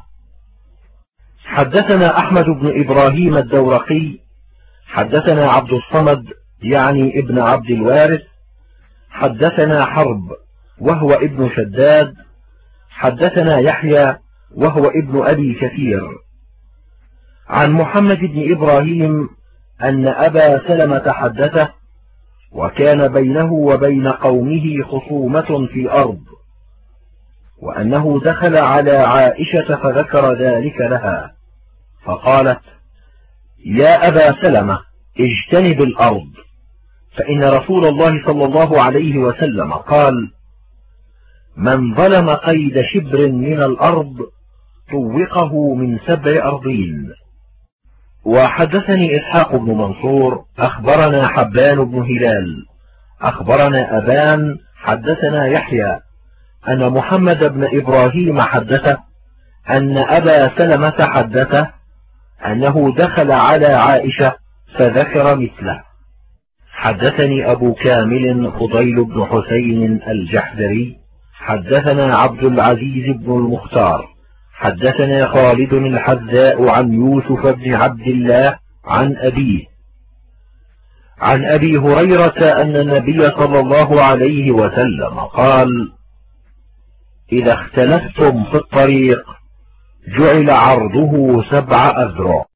حدثنا أحمد بن إبراهيم الدورقي حدثنا عبد الصمد يعني ابن عبد الوارث حدثنا حرب وهو ابن شداد حدثنا يحيى وهو ابن أبي كثير عن محمد بن إبراهيم أن أبا سلمة حدثه وكان بينه وبين قومه خصومة في الأرض، وأنه دخل على عائشة فذكر ذلك لها فقالت: يا أبا سلمة اجتنب الأرض، فإن رسول الله صلى الله عليه وسلم قال: من ظلم قيد شبر من الأرض طوقه من 7 أرضين. وحدثني إسحاق بن منصور أخبرنا حبان بن هلال أخبرنا أبان حدثنا يحيى أن محمد بن إبراهيم حدثه أن أبا سلمة حدثه أنه دخل على عائشة فذكر مثله. حدثني أبو كامل فضيل بن حسين الجحدري حدثنا عبد العزيز بن المختار حدثنا خالد الحذاء عن يوسف بن عبد الله عن أبيه عن أبي هريرة أن النبي صلى الله عليه وسلم قال: إذا اختلفتم في الطريق جعل عرضه 7 أذرع.